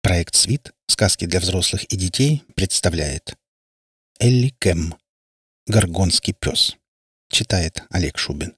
Проект «Свит. Сказки для взрослых и детей» представляет Элли Кэм. «Горгонский пес». Читает Олег Шубин.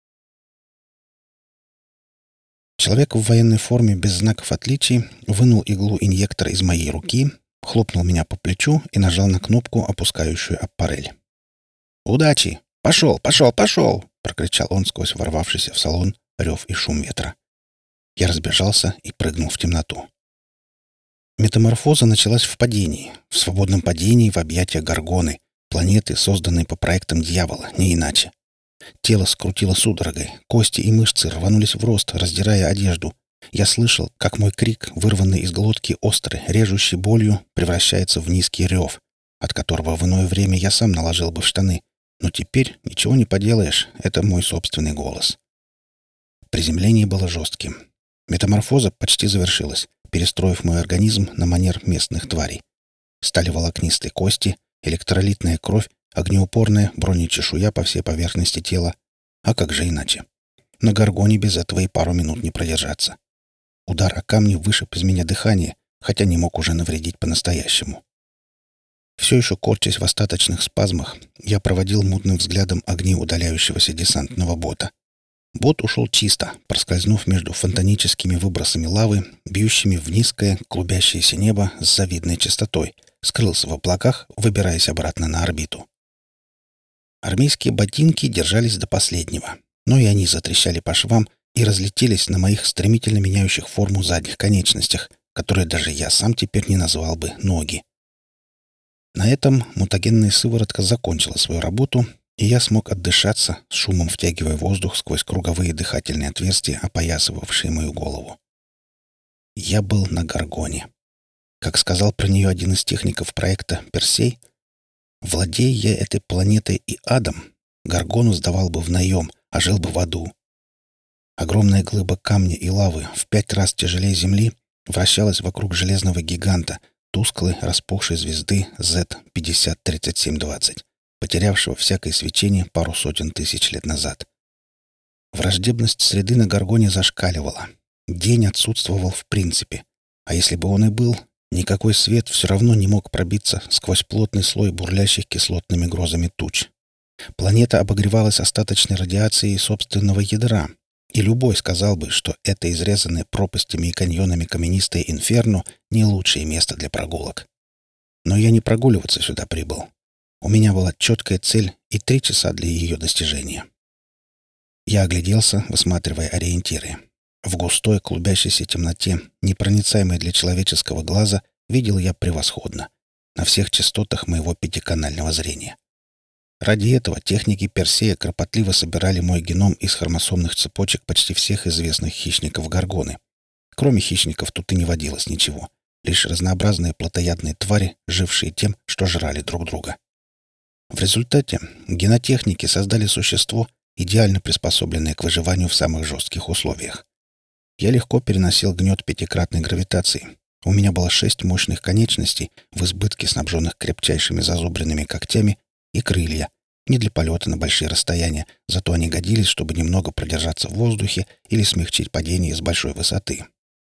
Человек в военной форме без знаков отличий вынул иглу инъектора из моей руки, хлопнул меня по плечу и нажал на кнопку, опускающую аппарель. «Удачи! Пошел, пошел, пошел!» — прокричал он сквозь ворвавшийся в салон рев и шум ветра. Я разбежался и прыгнул в темноту. Метаморфоза началась в падении, в свободном падении в объятия Горгоны, планеты, созданной по проектам дьявола, не иначе. Тело скрутило судорогой, кости и мышцы рванулись в рост, раздирая одежду. Я слышал, как мой крик, вырванный из глотки острой, режущей болью, превращается в низкий рев, от которого в иное время я сам наложил бы в штаны. Но теперь ничего не поделаешь, это мой собственный голос. Приземление было жестким. Метаморфоза почти завершилась, перестроив мой организм на манер местных тварей. Стали волокнистые кости, электролитная кровь, огнеупорная бронечешуя по всей поверхности тела. А как же иначе? На Горгоне без этого и пару минут не продержаться. Удар о камни вышиб из меня дыхание, хотя не мог уже навредить по-настоящему. Все еще корчась в остаточных спазмах, я проводил мутным взглядом огни удаляющегося десантного бота. Бот ушел чисто, проскользнув между фонтаническими выбросами лавы, бьющими в низкое, клубящееся небо с завидной частотой, скрылся в облаках, выбираясь обратно на орбиту. Армейские ботинки держались до последнего, но и они затрещали по швам и разлетелись на моих стремительно меняющих форму задних конечностях, которые даже я сам теперь не назвал бы ноги. На этом мутагенная сыворотка закончила свою работу, и я смог отдышаться, с шумом втягивая воздух сквозь круговые дыхательные отверстия, опоясывавшие мою голову. Я был на Горгоне. Как сказал про нее один из техников проекта Персей, владея я этой планетой и адом, Горгону сдавал бы в наем, а жил бы в аду. Огромная глыба камня и лавы в 5 раз тяжелее Земли вращалась вокруг железного гиганта, тусклой, распухшей звезды Z503720, потерявшего всякое свечение пару сотен тысяч лет назад. Враждебность среды на Горгоне зашкаливала. День отсутствовал в принципе. А если бы он и был, никакой свет все равно не мог пробиться сквозь плотный слой бурлящих кислотными грозами туч. Планета обогревалась остаточной радиацией собственного ядра, и любой сказал бы, что это изрезанное пропастями и каньонами каменистое инферно не лучшее место для прогулок. Но я не прогуливаться сюда прибыл. У меня была четкая цель и 3 часа для ее достижения. Я огляделся, высматривая ориентиры. В густой клубящейся темноте, непроницаемой для человеческого глаза, видел я превосходно, на всех частотах моего 5-канального зрения. Ради этого техники Персея кропотливо собирали мой геном из хромосомных цепочек почти всех известных хищников Горгоны. Кроме хищников тут и не водилось ничего, лишь разнообразные плотоядные твари, жившие тем, что жрали друг друга. В результате генотехники создали существо, идеально приспособленное к выживанию в самых жестких условиях. Я легко переносил гнет 5-кратной гравитации. У меня было 6 мощных конечностей, в избытке снабженных крепчайшими зазубренными когтями, и крылья, не для полета на большие расстояния, зато они годились, чтобы немного продержаться в воздухе или смягчить падение с большой высоты.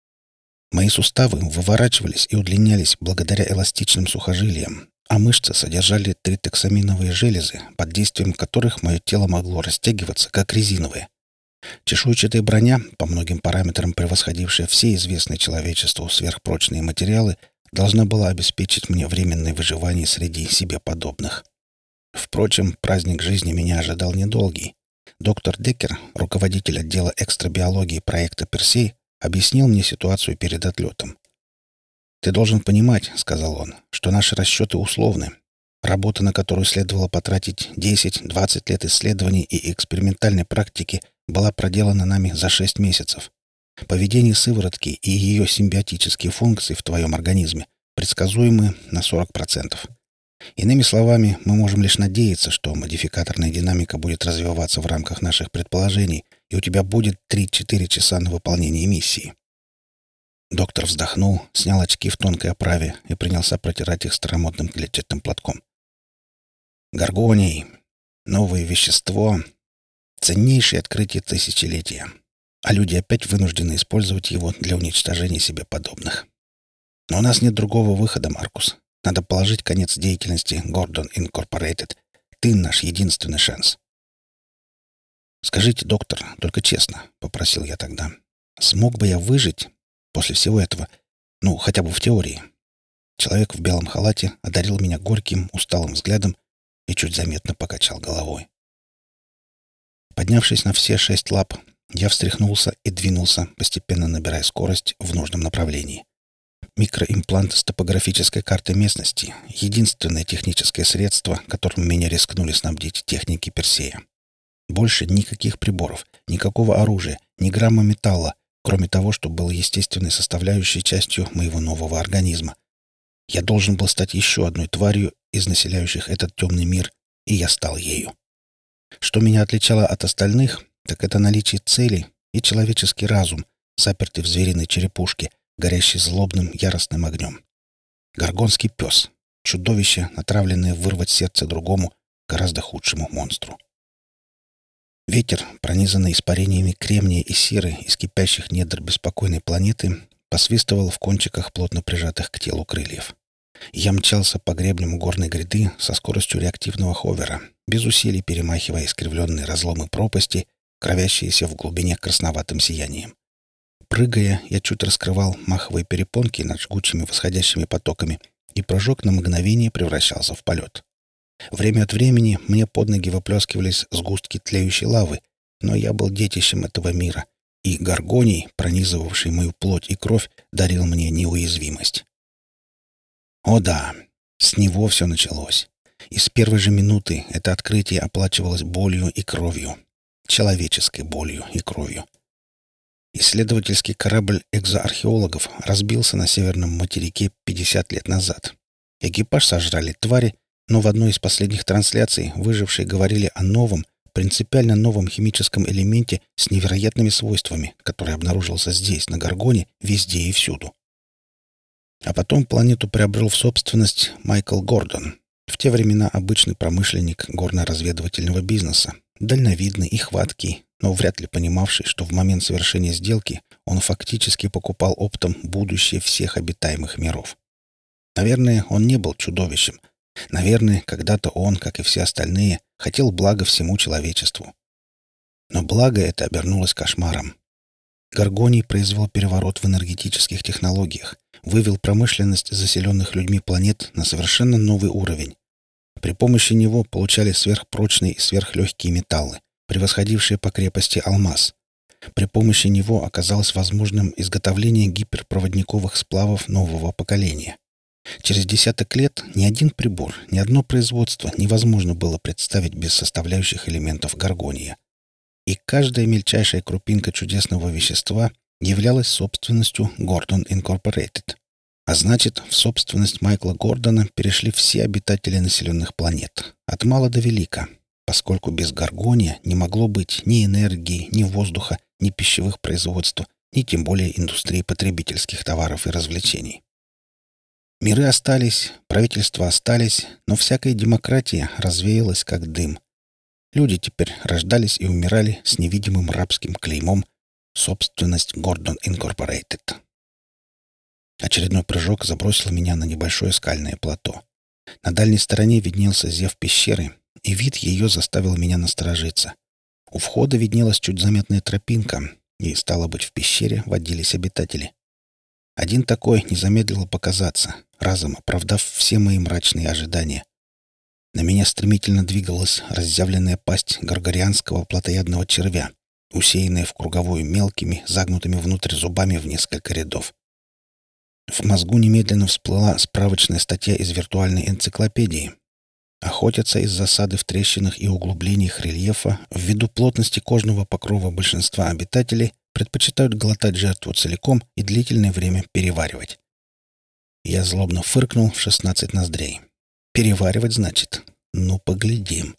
Мои суставы выворачивались и удлинялись благодаря эластичным сухожилиям, а мышцы содержали тритоксаминовые железы, под действием которых мое тело могло растягиваться, как резиновое. Чешуйчатая броня, по многим параметрам превосходившая все известные человечеству сверхпрочные материалы, должна была обеспечить мне временное выживание среди себе подобных. Впрочем, праздник жизни меня ожидал недолгий. Доктор Деккер, руководитель отдела экстрабиологии проекта «Персей», объяснил мне ситуацию перед отлетом. «Ты должен понимать, — сказал он, — что наши расчеты условны. Работа, на которую следовало потратить 10-20 лет исследований и экспериментальной практики, была проделана нами за 6 месяцев. Поведение сыворотки и ее симбиотические функции в твоем организме предсказуемы на 40%. Иными словами, мы можем лишь надеяться, что модификаторная динамика будет развиваться в рамках наших предположений, и у тебя будет 3-4 часа на выполнение миссии». Доктор вздохнул, снял очки в тонкой оправе и принялся протирать их старомодным клетчатым платком. «Горгоний. Новое вещество. Ценнейшее открытие тысячелетия. А люди опять вынуждены использовать его для уничтожения себе подобных. Но у нас нет другого выхода, Маркус. Надо положить конец деятельности Гордон Инкорпорейтед. Ты наш единственный шанс. «Скажите, доктор, только честно», — попросил я тогда, — «смог бы я выжить после всего этого, ну, хотя бы в теории?» Человек в белом халате одарил меня горьким, усталым взглядом и чуть заметно покачал головой. Поднявшись на все 6 лап, я встряхнулся и двинулся, постепенно набирая скорость в нужном направлении. Микроимплант с топографической картой местности — единственное техническое средство, которым меня рискнули снабдить техники Персея. Больше никаких приборов, никакого оружия, ни грамма металла, кроме того, что было естественной составляющей частью моего нового организма. Я должен был стать еще одной тварью из населяющих этот темный мир, и я стал ею. Что меня отличало от остальных, так это наличие цели и человеческий разум, запертый в звериной черепушке, горящий злобным яростным огнем. Горгонский пес, чудовище, натравленное вырвать сердце другому, гораздо худшему монстру. Ветер, пронизанный испарениями кремния и серы из кипящих недр беспокойной планеты, посвистывал в кончиках плотно прижатых к телу крыльев. Я мчался по гребням горной гряды со скоростью реактивного ховера, без усилий перемахивая искривленные разломы пропасти, кровящиеся в глубине красноватым сиянием. Прыгая, я чуть раскрывал маховые перепонки над жгучими восходящими потоками, и прыжок на мгновение превращался в полет. Время от времени мне под ноги выплескивались сгустки тлеющей лавы, но я был детищем этого мира, и горгоний, пронизывавший мою плоть и кровь, дарил мне неуязвимость. О да, с него все началось. И с первой же минуты это открытие оплачивалось болью и кровью. Человеческой болью и кровью. Исследовательский корабль экзоархеологов разбился на северном материке 50 лет назад. Экипаж сожрали твари, но в одной из последних трансляций выжившие говорили о новом, принципиально новом химическом элементе с невероятными свойствами, который обнаружился здесь, на Горгоне, везде и всюду. А потом планету приобрел в собственность Майкл Гордон, в те времена обычный промышленник горно-разведывательного бизнеса, дальновидный и хваткий, но вряд ли понимавший, что в момент совершения сделки он фактически покупал оптом будущее всех обитаемых миров. Наверное, он не был чудовищем. Наверное, когда-то он, как и все остальные, хотел блага всему человечеству. Но благо это обернулось кошмаром. Горгоний произвел переворот в энергетических технологиях, вывел промышленность заселенных людьми планет на совершенно новый уровень. При помощи него получали сверхпрочные и сверхлегкие металлы, превосходившие по крепости алмаз. При помощи него оказалось возможным изготовление гиперпроводниковых сплавов нового поколения. Через десяток лет ни один прибор, ни одно производство невозможно было представить без составляющих элементов горгония. И каждая мельчайшая крупинка чудесного вещества являлась собственностью Гордон Инкорпорейтед. А значит, в собственность Майкла Гордона перешли все обитатели населенных планет, от мала до велика, поскольку без горгония не могло быть ни энергии, ни воздуха, ни пищевых производств, ни тем более индустрии потребительских товаров и развлечений. Миры остались, правительства остались, но всякая демократия развеялась как дым. Люди теперь рождались и умирали с невидимым рабским клеймом «Собственность Гордон Инкорпорейтед». Очередной прыжок забросил меня на небольшое скальное плато. На дальней стороне виднелся зев пещеры, и вид ее заставил меня насторожиться. У входа виднелась чуть заметная тропинка, и, стало быть, в пещере водились обитатели. Один такой не замедлил показаться, разом оправдав все мои мрачные ожидания. На меня стремительно двигалась разъявленная пасть горгорианского плотоядного червя, усеянная в круговую мелкими, загнутыми внутрь зубами в несколько рядов. В мозгу немедленно всплыла справочная статья из виртуальной энциклопедии. Охотятся из засады в трещинах и углублениях рельефа ввиду плотности кожного покрова большинства обитателей, предпочитают глотать жертву целиком и длительное время переваривать. Я злобно фыркнул в 16 ноздрей. Переваривать, значит? Ну, поглядим.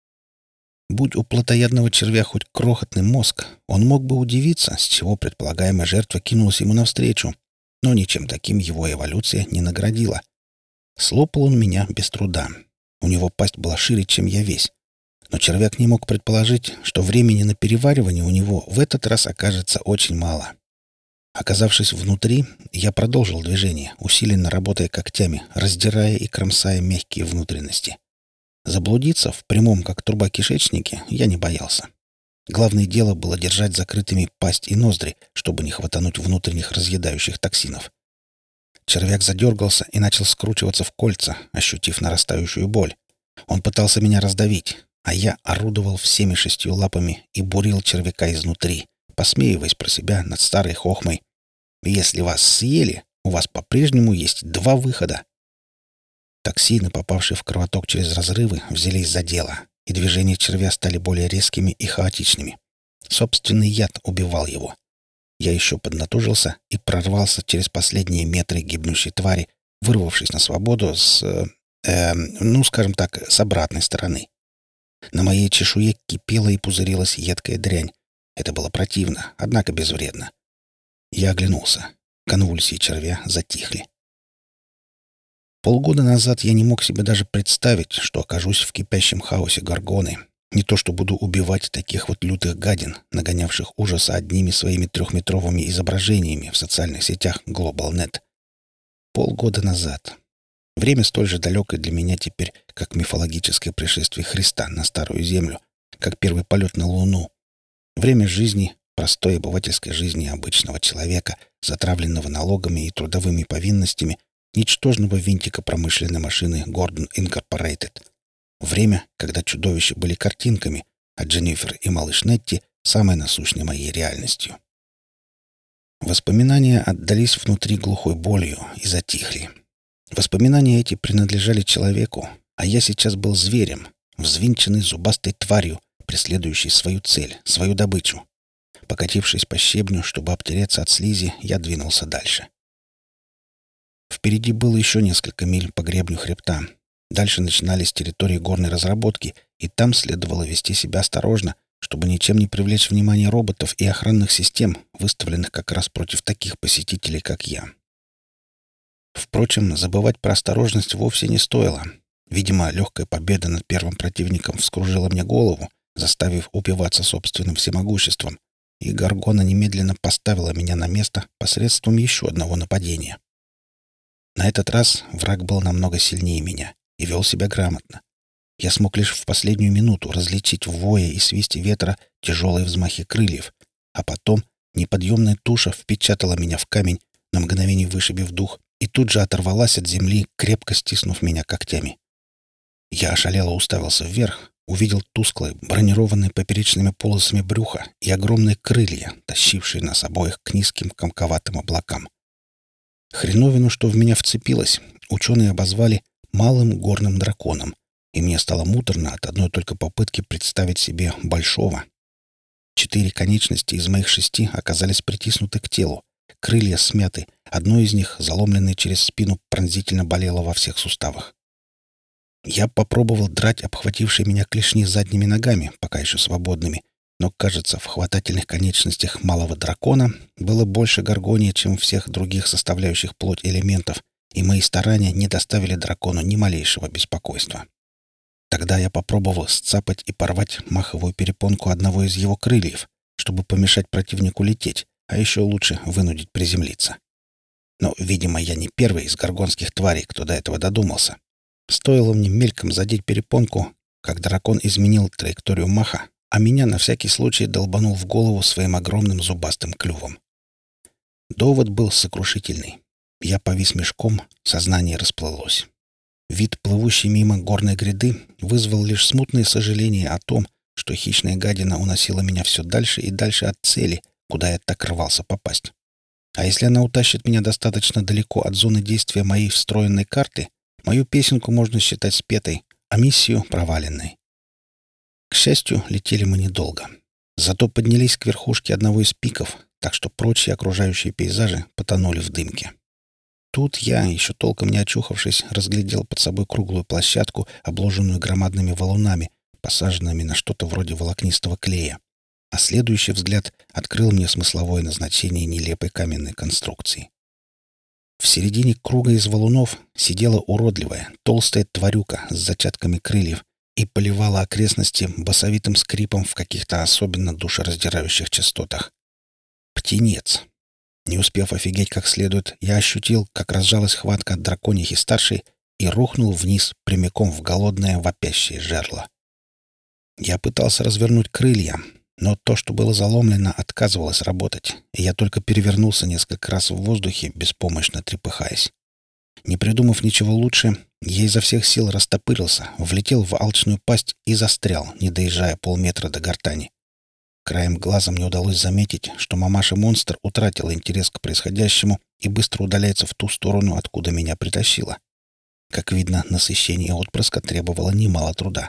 Будь у плотоядного червя хоть крохотный мозг, он мог бы удивиться, с чего предполагаемая жертва кинулась ему навстречу, но ничем таким его эволюция не наградила. Слопал он меня без труда. У него пасть была шире, чем я весь. Но червяк не мог предположить, что времени на переваривание у него в этот раз окажется очень мало. Оказавшись внутри, я продолжил движение, усиленно работая когтями, раздирая и кромсая мягкие внутренности. Заблудиться в прямом, как труба, кишечнике я не боялся. Главное дело было держать закрытыми пасть и ноздри, чтобы не хватануть внутренних разъедающих токсинов. Червяк задергался и начал скручиваться в кольца, ощутив нарастающую боль. Он пытался меня раздавить, а я орудовал всеми 6 лапами и бурил червяка изнутри, посмеиваясь про себя над старой хохмой. Если вас съели, у вас по-прежнему есть 2 выхода. Токсины, попавшие в кровоток через разрывы, взялись за дело, и движения червя стали более резкими и хаотичными. Собственный яд убивал его. Я еще поднатужился и прорвался через последние метры гибнущей твари, вырвавшись на свободу скажем так, с обратной стороны. На моей чешуе кипела и пузырилась едкая дрянь. Это было противно, однако безвредно. Я оглянулся. Конвульсии червя затихли. Полгода назад я не мог себе даже представить, что окажусь в кипящем хаосе Горгоны. Не то что буду убивать таких вот лютых гадин, нагонявших ужаса одними своими 3-метровыми изображениями в социальных сетях GlobalNet. Полгода назад. Время столь же далекое для меня теперь, как мифологическое пришествие Христа на Старую Землю, как первый полет на Луну. Время жизни, простой обывательской жизни обычного человека, затравленного налогами и трудовыми повинностями, ничтожного винтика промышленной машины Гордон Инкорпорейтед. Время, когда чудовища были картинками, а Дженнифер и малыш Нетти — самой насущной моей реальностью. Воспоминания отдались внутри глухой болью и затихли. Воспоминания эти принадлежали человеку, а я сейчас был зверем, взвинченной зубастой тварью, преследующей свою цель, свою добычу. Покатившись по щебню, чтобы обтереться от слизи, я двинулся дальше. Впереди было еще несколько миль по гребню хребта. Дальше начинались территории горной разработки, и там следовало вести себя осторожно, чтобы ничем не привлечь внимание роботов и охранных систем, выставленных как раз против таких посетителей, как я. Впрочем, забывать про осторожность вовсе не стоило. Видимо, легкая победа над первым противником вскружила мне голову, заставив упиваться собственным всемогуществом, и Горгона немедленно поставила меня на место посредством еще одного нападения. На этот раз враг был намного сильнее меня и вел себя грамотно. Я смог лишь в последнюю минуту различить в вое и свисте ветра тяжелые взмахи крыльев, а потом неподъемная туша впечатала меня в камень, на мгновение вышибив дух, и тут же оторвалась от земли, крепко стиснув меня когтями. Я ошалело уставился вверх, увидел тусклое, бронированное поперечными полосами брюхо и огромные крылья, тащившие нас обоих к низким комковатым облакам. Хреновину, что в меня вцепилось, ученые обозвали «малым горным драконом», и мне стало муторно от одной только попытки представить себе большого. 4 конечности из моих 6 оказались притиснуты к телу, крылья смяты, одно из них, заломленное через спину, пронзительно болело во всех суставах. Я попробовал драть обхватившие меня клешни задними ногами, пока еще свободными, но, кажется, в хватательных конечностях малого дракона было больше горгония, чем всех других составляющих плоть элементов, и мои старания не доставили дракону ни малейшего беспокойства. Тогда я попробовал сцапать и порвать маховую перепонку одного из его крыльев, чтобы помешать противнику лететь, а еще лучше вынудить приземлиться. Но, видимо, я не первый из горгонских тварей, кто до этого додумался. Стоило мне мельком задеть перепонку, как дракон изменил траекторию маха, а меня на всякий случай долбанул в голову своим огромным зубастым клювом. Довод был сокрушительный. Я повис мешком, сознание расплылось. Вид плывущей мимо горной гряды вызвал лишь смутное сожаление о том, что хищная гадина уносила меня все дальше и дальше от цели, куда я так рвался попасть. А если она утащит меня достаточно далеко от зоны действия моей встроенной карты, мою песенку можно считать спетой, а миссию — проваленной. К счастью, летели мы недолго. Зато поднялись к верхушке одного из пиков, так что прочие окружающие пейзажи потонули в дымке. Тут я, еще толком не очухавшись, разглядел под собой круглую площадку, обложенную громадными валунами, посаженными на что-то вроде волокнистого клея. А следующий взгляд открыл мне смысловое назначение нелепой каменной конструкции. В середине круга из валунов сидела уродливая, толстая тварюка с зачатками крыльев и поливала окрестности басовитым скрипом в каких-то особенно душераздирающих частотах. Птенец. Не успев офигеть как следует, я ощутил, как разжалась хватка от драконихи старшей и рухнул вниз, прямиком в голодное вопящее жерло. Я пытался развернуть крылья, но то, что было заломлено, отказывалось работать, и я только перевернулся несколько раз в воздухе, беспомощно трепыхаясь. Не придумав ничего лучше, я изо всех сил растопырился, влетел в алчную пасть и застрял, не доезжая полметра до гортани. Краем глаза мне удалось заметить, что мамаша-монстр утратила интерес к происходящему и быстро удаляется в ту сторону, откуда меня притащило. Как видно, насыщение отпрыска требовало немало труда.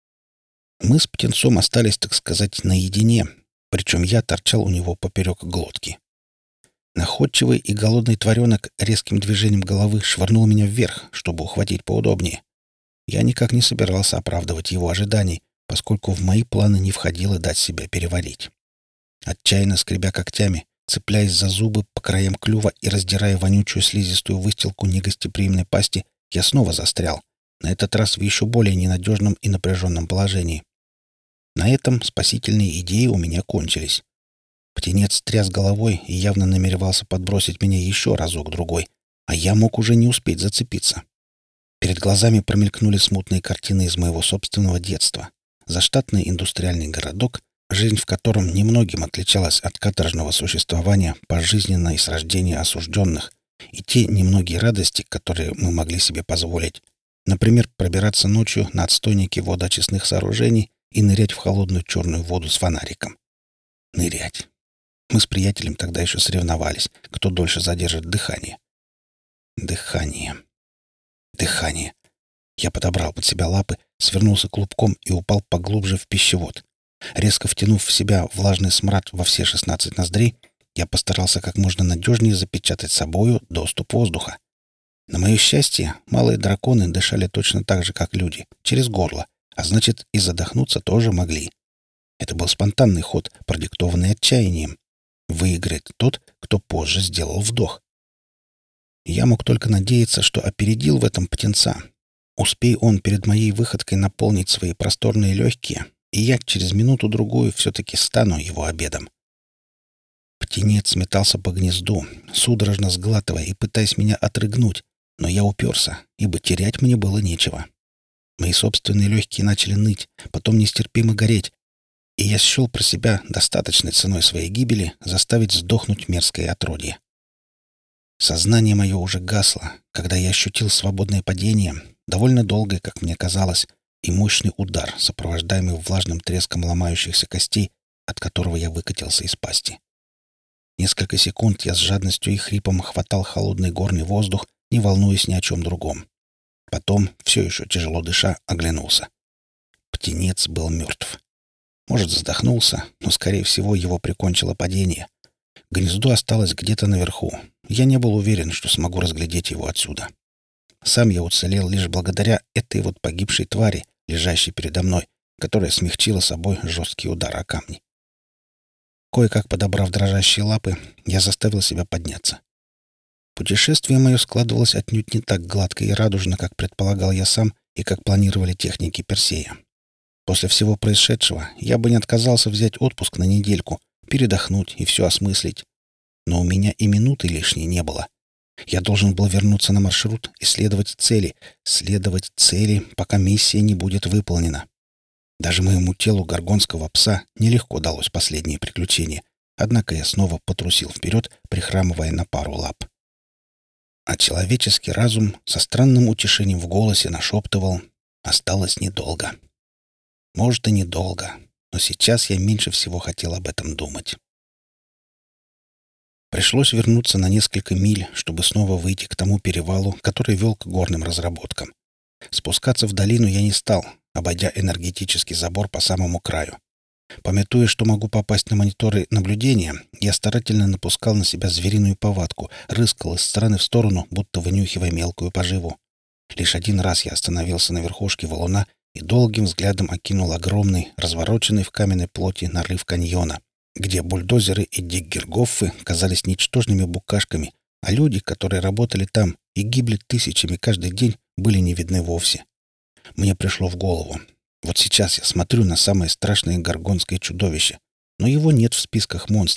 Мы с птенцом остались, так сказать, наедине, причем я торчал у него поперек глотки. Находчивый и голодный тваренок резким движением головы швырнул меня вверх, чтобы ухватить поудобнее. Я никак не собирался оправдывать его ожиданий, поскольку в мои планы не входило дать себя переварить. Отчаянно скребя когтями, цепляясь за зубы по краям клюва и раздирая вонючую слизистую выстилку негостеприимной пасти, я снова застрял, на этот раз в еще более ненадежном и напряженном положении. На этом спасительные идеи у меня кончились. Птенец тряс головой и явно намеревался подбросить меня еще разок-другой, а я мог уже не успеть зацепиться. Перед глазами промелькнули смутные картины из моего собственного детства. Заштатный индустриальный городок, жизнь в котором немногим отличалась от каторжного существования пожизненно и с рождения осужденных, и те немногие радости, которые мы могли себе позволить. Например, пробираться ночью на отстойники водоочистных сооружений и нырять в холодную черную воду с фонариком. Нырять. Мы с приятелем тогда еще соревновались, кто дольше задержит дыхание. Дыхание. Дыхание. Я подобрал под себя лапы, свернулся клубком и упал поглубже в пищевод. Резко втянув в себя влажный смрад во все 16 ноздрей, я постарался как можно надежнее запечатать собою доступ воздуха. На мое счастье, малые драконы дышали точно так же, как люди, через горло, а значит, и задохнуться тоже могли. Это был спонтанный ход, продиктованный отчаянием. Выиграет тот, кто позже сделал вдох. Я мог только надеяться, что опередил в этом птенца. Успей он перед моей выходкой наполнить свои просторные легкие, и я через минуту-другую все-таки стану его обедом. Птенец метался по гнезду, судорожно сглатывая и пытаясь меня отрыгнуть, но я уперся, ибо терять мне было нечего. Мои собственные легкие начали ныть, потом нестерпимо гореть, и я счел про себя достаточной ценой своей гибели заставить сдохнуть мерзкое отродье. Сознание мое уже гасло, когда я ощутил свободное падение, довольно долгое, как мне казалось, и мощный удар, сопровождаемый влажным треском ломающихся костей, от которого я выкатился из пасти. Несколько секунд я с жадностью и хрипом хватал холодный горный воздух, не волнуясь ни о чем другом. Потом, все еще тяжело дыша, оглянулся. Птенец был мертв. Может, задохнулся, но, скорее всего, его прикончило падение. Гнездо осталось где-то наверху. Я не был уверен, что смогу разглядеть его отсюда. Сам я уцелел лишь благодаря этой вот погибшей твари, лежащей передо мной, которая смягчила собой жесткий удар о камни. Кое-как подобрав дрожащие лапы, я заставил себя подняться. Путешествие мое складывалось отнюдь не так гладко и радужно, как предполагал я сам и как планировали техники Персея. После всего происшедшего я бы не отказался взять отпуск на недельку, передохнуть и все осмыслить. Но у меня и минуты лишней не было. Я должен был вернуться на маршрут и следовать цели, пока миссия не будет выполнена. Даже моему телу горгонского пса нелегко далось последнее приключение, однако я снова потрусил вперед, прихрамывая на пару лап. А человеческий разум со странным утешением в голосе нашептывал: «Осталось недолго». Может, и недолго, но сейчас я меньше всего хотел об этом думать. Пришлось вернуться на несколько миль, чтобы снова выйти к тому перевалу, который вел к горным разработкам. Спускаться в долину я не стал, обойдя энергетический забор по самому краю. Памятуя, что могу попасть на мониторы наблюдения, я старательно напускал на себя звериную повадку, рыскал из стороны в сторону, будто вынюхивая мелкую поживу. Лишь один раз я остановился на верхушке валуна и долгим взглядом окинул огромный, развороченный в каменной плоти нарыв каньона, где бульдозеры и диггергоффы казались ничтожными букашками, а люди, которые работали там и гибли тысячами каждый день, были не видны вовсе. Мне пришло в голову: вот сейчас я смотрю на самое страшное горгонское чудовище, но его нет в списках монстров,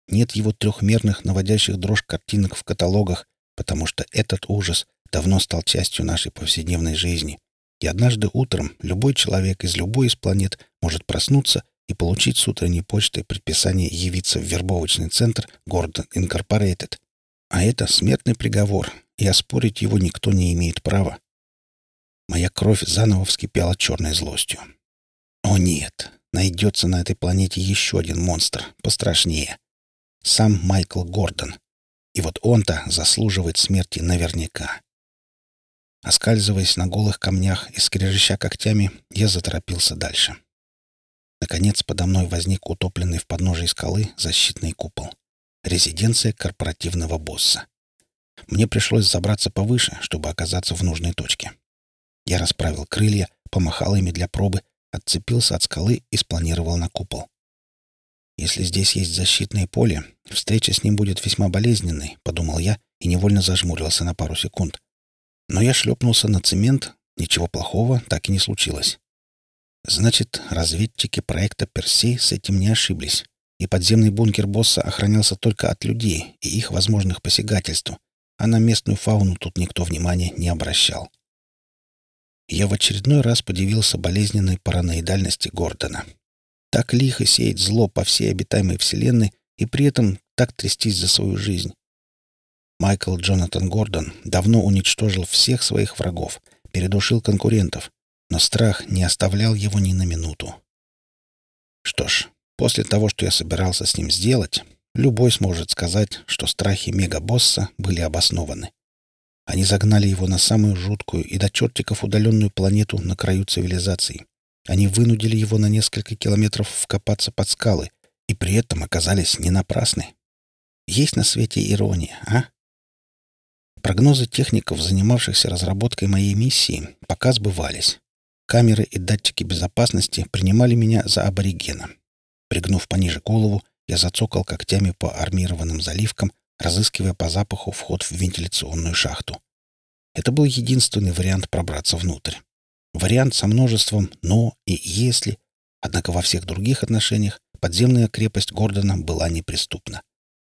нет его трехмерных, наводящих дрожь картинок в каталогах, потому что этот ужас давно стал частью нашей повседневной жизни. И однажды утром любой человек из любой из планет может проснуться и получить с утренней почты предписание явиться в вербовочный центр Гордон Инкорпорейтед. А это смертный приговор, и оспорить его никто не имеет права. Моя кровь заново вскипела черной злостью. О нет, найдется на этой планете еще один монстр, пострашнее. Сам Майкл Гордон. И вот он-то заслуживает смерти наверняка. Оскальзываясь на голых камнях и скрежеща когтями, я заторопился дальше. Наконец, подо мной возник утопленный в подножии скалы защитный купол. Резиденция корпоративного босса. Мне пришлось забраться повыше, чтобы оказаться в нужной точке. Я расправил крылья, помахал ими для пробы, отцепился от скалы и спланировал на купол. «Если здесь есть защитное поле, встреча с ним будет весьма болезненной», — подумал я и невольно зажмурился на пару секунд. Но я шлепнулся на цемент, ничего плохого так и не случилось. Значит, разведчики проекта «Персей» с этим не ошиблись, и подземный бункер босса охранялся только от людей и их возможных посягательств, а на местную фауну тут никто внимания не обращал. Я в очередной раз подивился болезненной параноидальности Гордона. Так лихо сеять зло по всей обитаемой вселенной и при этом так трястись за свою жизнь. Майкл Джонатан Гордон давно уничтожил всех своих врагов, передушил конкурентов, но страх не оставлял его ни на минуту. Что ж, после того, что я собирался с ним сделать, любой сможет сказать, что страхи мегабосса были обоснованы. Они загнали его на самую жуткую и до чертиков удаленную планету на краю цивилизации. Они вынудили его на несколько километров вкопаться под скалы, и при этом оказались не напрасны. Есть на свете ирония, а? Прогнозы техников, занимавшихся разработкой моей миссии, пока сбывались. Камеры и датчики безопасности принимали меня за аборигена. Пригнув пониже голову, я зацокал когтями по армированным заливкам, разыскивая по запаху вход в вентиляционную шахту. Это был единственный вариант пробраться внутрь. Вариант со множеством «но» и «если», однако во всех других отношениях подземная крепость Гордона была неприступна.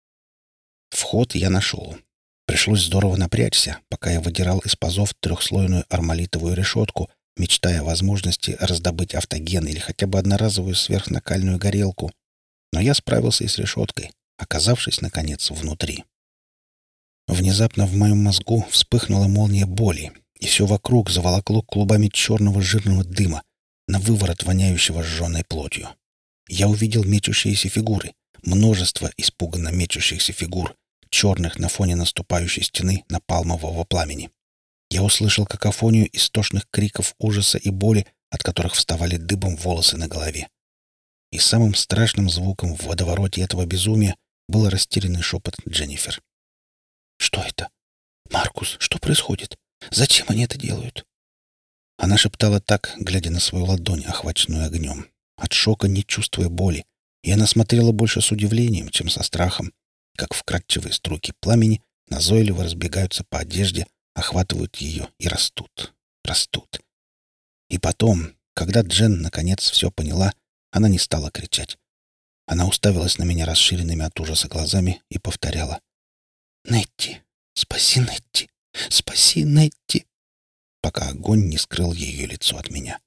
Вход я нашел. Пришлось здорово напрячься, пока я выдирал из пазов трехслойную армалитовую решетку, мечтая о возможности раздобыть автоген или хотя бы одноразовую сверхнакальную горелку. Но я справился и с решеткой, оказавшись, наконец, внутри. Внезапно в моем мозгу вспыхнула молния боли, и все вокруг заволокло клубами черного жирного дыма, на выворот воняющего сжженной плотью. Я увидел мечущиеся фигуры, множество испуганно мечущихся фигур, черных на фоне наступающей стены напалмового пламени. Я услышал какофонию истошных криков ужаса и боли, от которых вставали дыбом волосы на голове. И самым страшным звуком в водовороте этого безумия был растерянный шепот Дженнифер. «Что это? Маркус, что происходит? Зачем они это делают?» Она шептала так, глядя на свою ладонь, охваченную огнем, от шока не чувствуя боли, и она смотрела больше с удивлением, чем со страхом, как вкрадчивые струйки пламени назойливо разбегаются по одежде, охватывают ее и растут, растут. И потом, когда Джен наконец все поняла, она не стала кричать. Она уставилась на меня расширенными от ужаса глазами и повторяла: «Нетти! Спаси Нетти! Спаси Нетти!» пока огонь не скрыл ее лицо от меня.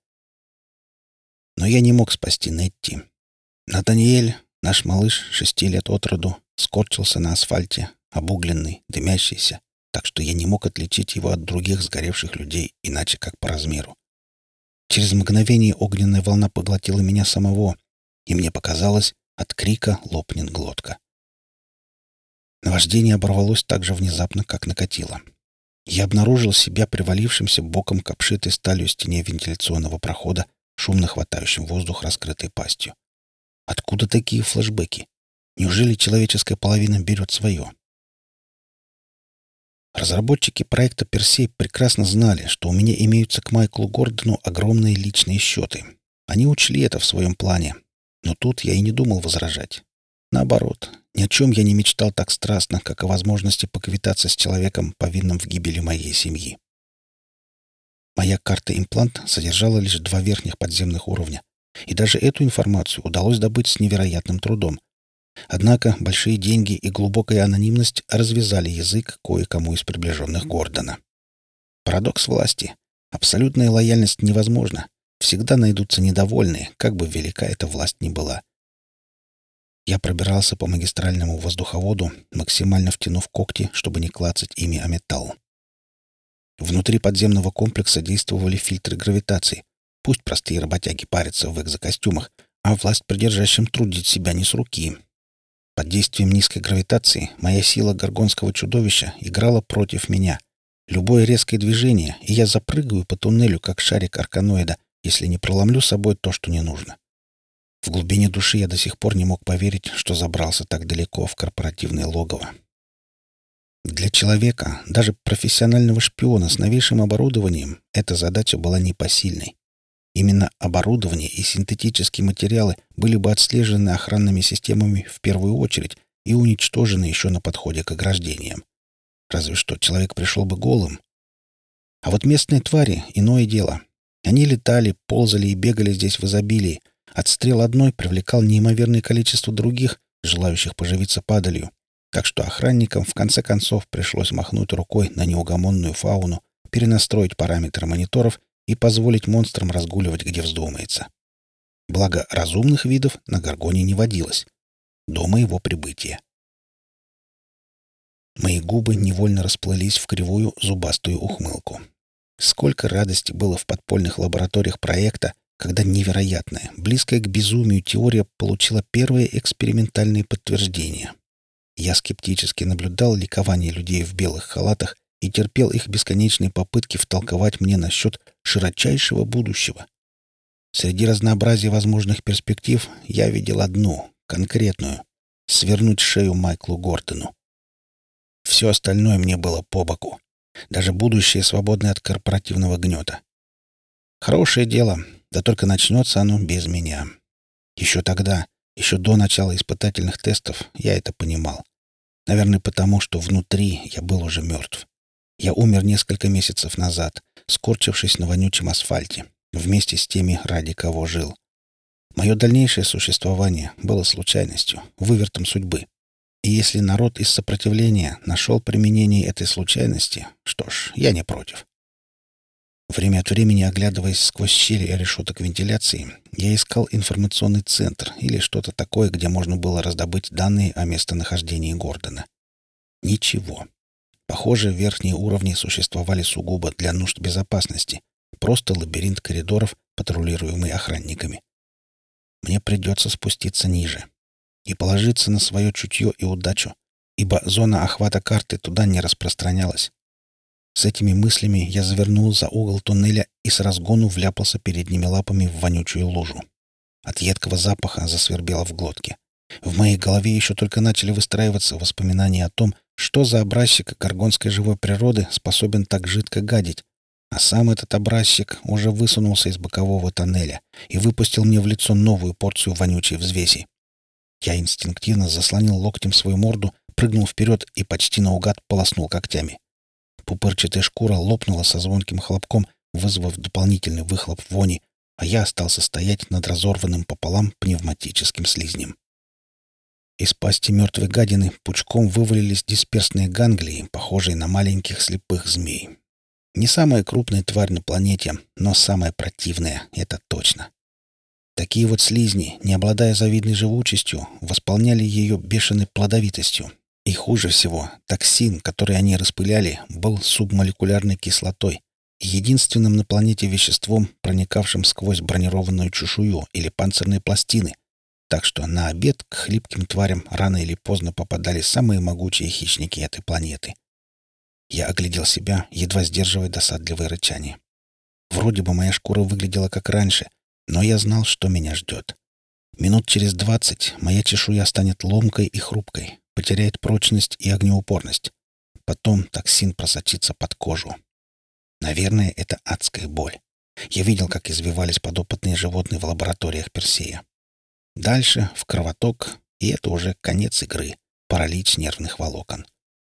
Но я не мог спасти Нетти. Натаниэль, наш малыш 6 лет от роду, скорчился на асфальте, обугленный, дымящийся, так что я не мог отличить его от других сгоревших людей, иначе как по размеру. Через мгновение огненная волна поглотила меня самого, и мне показалось, от крика лопнет глотка. Наваждение оборвалось так же внезапно, как накатило. Я обнаружил себя привалившимся боком к обшитой сталью стене вентиляционного прохода, шумно хватающим воздух раскрытой пастью. Откуда такие флешбеки? Неужели человеческая половина берет свое? Разработчики проекта «Персей» прекрасно знали, что у меня имеются к Майклу Гордону огромные личные счеты. Они учли это в своем плане. Но тут я и не думал возражать. Наоборот, ни о чем я не мечтал так страстно, как о возможности поквитаться с человеком, повинным в гибели моей семьи. Моя карта-имплант содержала лишь 2 верхних подземных уровня, и даже эту информацию удалось добыть с невероятным трудом. Однако большие деньги и глубокая анонимность развязали язык кое-кому из приближенных Гордона. Парадокс власти. Абсолютная лояльность невозможна. Всегда найдутся недовольные, как бы велика эта власть ни была. Я пробирался по магистральному воздуховоду, максимально втянув когти, чтобы не клацать ими о металл. Внутри подземного комплекса действовали фильтры гравитации. Пусть простые работяги парятся в экзокостюмах, а власть придержащим трудить себя не с руки. Под действием низкой гравитации моя сила горгонского чудовища играла против меня. Любое резкое движение, и я запрыгаю по туннелю, как шарик арканоида, если не проломлю с собой то, что не нужно. В глубине души я до сих пор не мог поверить, что забрался так далеко в корпоративное логово. Для человека, даже профессионального шпиона с новейшим оборудованием, эта задача была непосильной. Именно оборудование и синтетические материалы были бы отслежены охранными системами в первую очередь и уничтожены еще на подходе к ограждениям. Разве что человек пришел бы голым. А вот местные твари — иное дело. Они летали, ползали и бегали здесь в изобилии. Отстрел одной привлекал неимоверное количество других, желающих поживиться падалью. Так что охранникам в конце концов пришлось махнуть рукой на неугомонную фауну, перенастроить параметры мониторов и позволить монстрам разгуливать, где вздумается. Благо, разумных видов на Гаргоне не водилось. До моего прибытия. Мои губы невольно расплылись в кривую зубастую ухмылку. Сколько радости было в подпольных лабораториях проекта, когда невероятная, близкая к безумию теория получила первые экспериментальные подтверждения. Я скептически наблюдал ликование людей в белых халатах и терпел их бесконечные попытки втолковать мне насчет широчайшего будущего. Среди разнообразия возможных перспектив я видел одну, конкретную — свернуть шею Майклу Гордону. Все остальное мне было по боку. Даже будущее, свободное от корпоративного гнета. Хорошее дело, да только начнется оно без меня. Еще тогда, еще до начала испытательных тестов, я это понимал. Наверное, потому что внутри я был уже мертв. Я умер несколько месяцев назад, скорчившись на вонючем асфальте, вместе с теми, ради кого жил. Мое дальнейшее существование было случайностью, вывертом судьбы. И если народ из сопротивления нашел применение этой случайности, что ж, я не против. Время от времени, оглядываясь сквозь щели решеток вентиляции, я искал информационный центр или что-то такое, где можно было раздобыть данные о местонахождении Гордона. Ничего. Похоже, верхние уровни существовали сугубо для нужд безопасности. Просто лабиринт коридоров, патрулируемый охранниками. Мне придется спуститься ниже и положиться на свое чутье и удачу, ибо зона охвата карты туда не распространялась. С этими мыслями я завернул за угол туннеля и с разгону вляпался передними лапами в вонючую лужу. От едкого запаха засвербело в глотке. В моей голове еще только начали выстраиваться воспоминания о том, что за образчик горгонской живой природы способен так жидко гадить. А сам этот образчик уже высунулся из бокового тоннеля и выпустил мне в лицо новую порцию вонючей взвеси. Я инстинктивно заслонил локтем свою морду, прыгнул вперед и почти наугад полоснул когтями. Пупырчатая шкура лопнула со звонким хлопком, вызвав дополнительный выхлоп вони, а я остался стоять над разорванным пополам пневматическим слизнем. Из пасти мертвой гадины пучком вывалились дисперсные ганглии, похожие на маленьких слепых змей. Не самая крупная тварь на планете, но самая противная, это точно. Такие вот слизни, не обладая завидной живучестью, восполняли ее бешеной плодовитостью. И хуже всего, токсин, который они распыляли, был субмолекулярной кислотой, единственным на планете веществом, проникавшим сквозь бронированную чешую или панцирные пластины, так что на обед к хлипким тварям рано или поздно попадали самые могучие хищники этой планеты. Я оглядел себя, едва сдерживая досадливое рычание. Вроде бы моя шкура выглядела как раньше, но я знал, что меня ждет. Минут через 20 моя чешуя станет ломкой и хрупкой, потеряет прочность и огнеупорность. Потом токсин просочится под кожу. Наверное, это адская боль. Я видел, как извивались подопытные животные в лабораториях Персея. Дальше в кровоток, и это уже конец игры, паралич нервных волокон.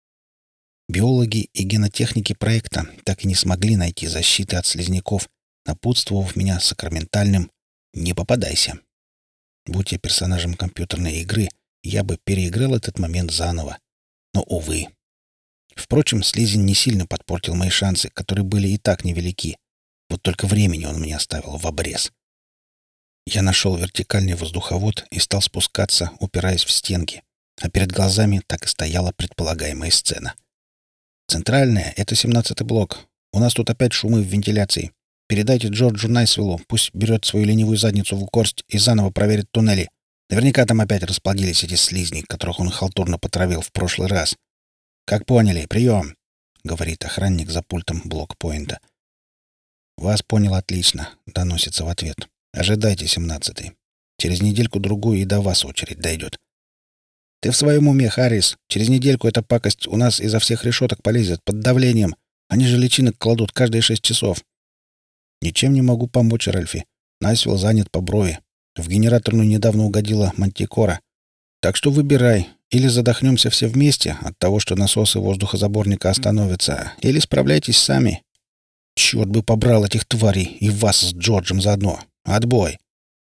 Биологи и генотехники проекта так и не смогли найти защиты от слизняков, напутствовав меня сакраментальным «не попадайся». Будь я персонажем компьютерной игры, я бы переиграл этот момент заново. Но, увы. Впрочем, слизень не сильно подпортил мои шансы, которые были и так невелики. Вот только времени он мне оставил в обрез. Я нашел вертикальный воздуховод и стал спускаться, упираясь в стенки. А перед глазами так и стояла предполагаемая сцена. «Центральная — это 17-й блок. У нас тут опять шумы в вентиляции. Передайте Джорджу Найсвиллу, пусть берет свою ленивую задницу в горсть и заново проверит туннели. Наверняка там опять расплодились эти слизни, которых он халтурно потравил в прошлый раз. Как поняли, прием!» — говорит охранник за пультом блокпоинта. «Вас понял отлично», — доносится в ответ. «Ожидайте, 17-й. Через недельку-другую и до вас очередь дойдет». «Ты в своем уме, Харрис? Через недельку эта пакость у нас изо всех решеток полезет под давлением. Они же личинок кладут каждые 6 часов». «Ничем не могу помочь, Ральфи. Найсвилл занят по брови. В генераторную недавно угодила мантикора. Так что выбирай. Или задохнемся все вместе от того, что насосы воздухозаборника остановятся, или справляйтесь сами. Черт бы побрал этих тварей и вас с Джорджем заодно. Отбой!»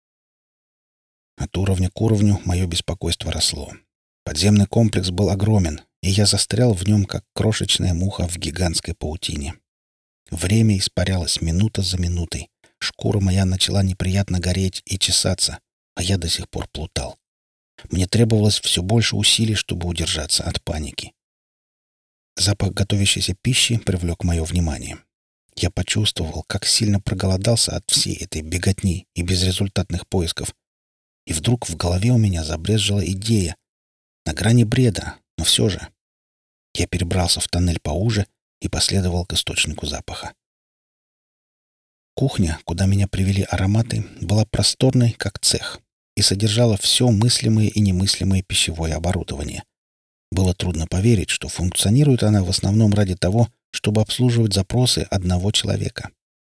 От уровня к уровню мое беспокойство росло. Подземный комплекс был огромен, и я застрял в нем, как крошечная муха в гигантской паутине. Время испарялось минута за минутой. Шкура моя начала неприятно гореть и чесаться, а я до сих пор плутал. Мне требовалось все больше усилий, чтобы удержаться от паники. Запах готовящейся пищи привлек мое внимание. Я почувствовал, как сильно проголодался от всей этой беготни и безрезультатных поисков. И вдруг в голове у меня забрезжила идея. На грани бреда, но все же. Я перебрался в тоннель поуже и последовал к источнику запаха. Кухня, куда меня привели ароматы, была просторной, как цех, и содержала все мыслимое и немыслимое пищевое оборудование. Было трудно поверить, что функционирует она в основном ради того, чтобы обслуживать запросы одного человека.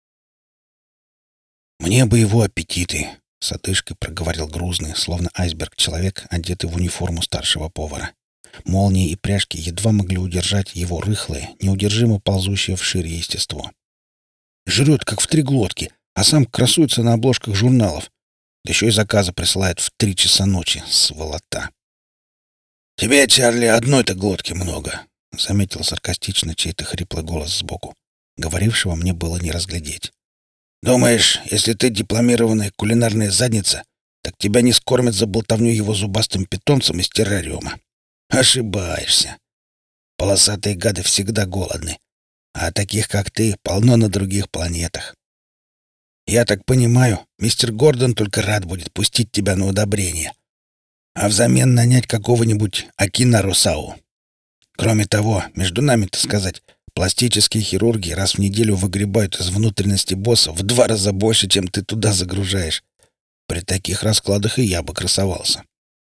«Мне бы его аппетиты!» — с одышкой проговорил грузный, словно айсберг человек, одетый в униформу старшего повара. Молнии и пряжки едва могли удержать его рыхлое, неудержимо ползущее вширь естество. «Жрет, как в три глотки, а сам красуется на обложках журналов. Да еще и заказы присылает в 3 часа ночи, сволота!» «Тебе, Чарли, одной-то глотки много», — заметил саркастично чей-то хриплый голос сбоку. Говорившего мне было не разглядеть. «Думаешь, если ты дипломированная кулинарная задница, так тебя не скормят за болтовню его зубастым питомцем из террариума? Ошибаешься. Полосатые гады всегда голодны, а таких, как ты, полно на других планетах. Я так понимаю, мистер Гордон только рад будет пустить тебя на удобрение, а взамен нанять какого-нибудь Акина Русау. Кроме того, между нами, так сказать, пластические хирурги раз в неделю выгребают из внутренности босса в 2 раза больше, чем ты туда загружаешь. При таких раскладах и я бы красовался».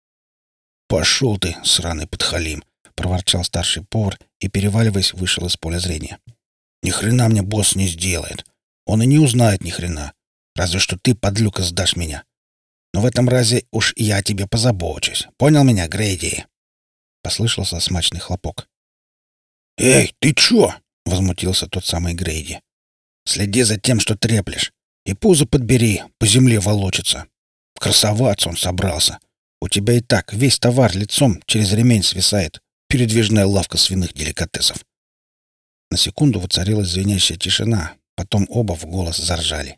«Пошел ты, сраный подхалим!» — проворчал старший повар и, переваливаясь, вышел из поля зрения. «Ни хрена мне босс не сделает. Он и не узнает ни хрена. Разве что ты, подлюка, сдашь меня. Но в этом разе уж я о тебе позабочусь. Понял меня, Грейди?» Послышался смачный хлопок. «Эй, ты чё?» — возмутился тот самый Грейди. «Следи за тем, что треплешь. И пузо подбери, по земле волочится. Красоваться он собрался. У тебя и так весь товар лицом через ремень свисает. Передвижная лавка свиных деликатесов». На секунду воцарилась звенящая тишина, потом оба в голос заржали.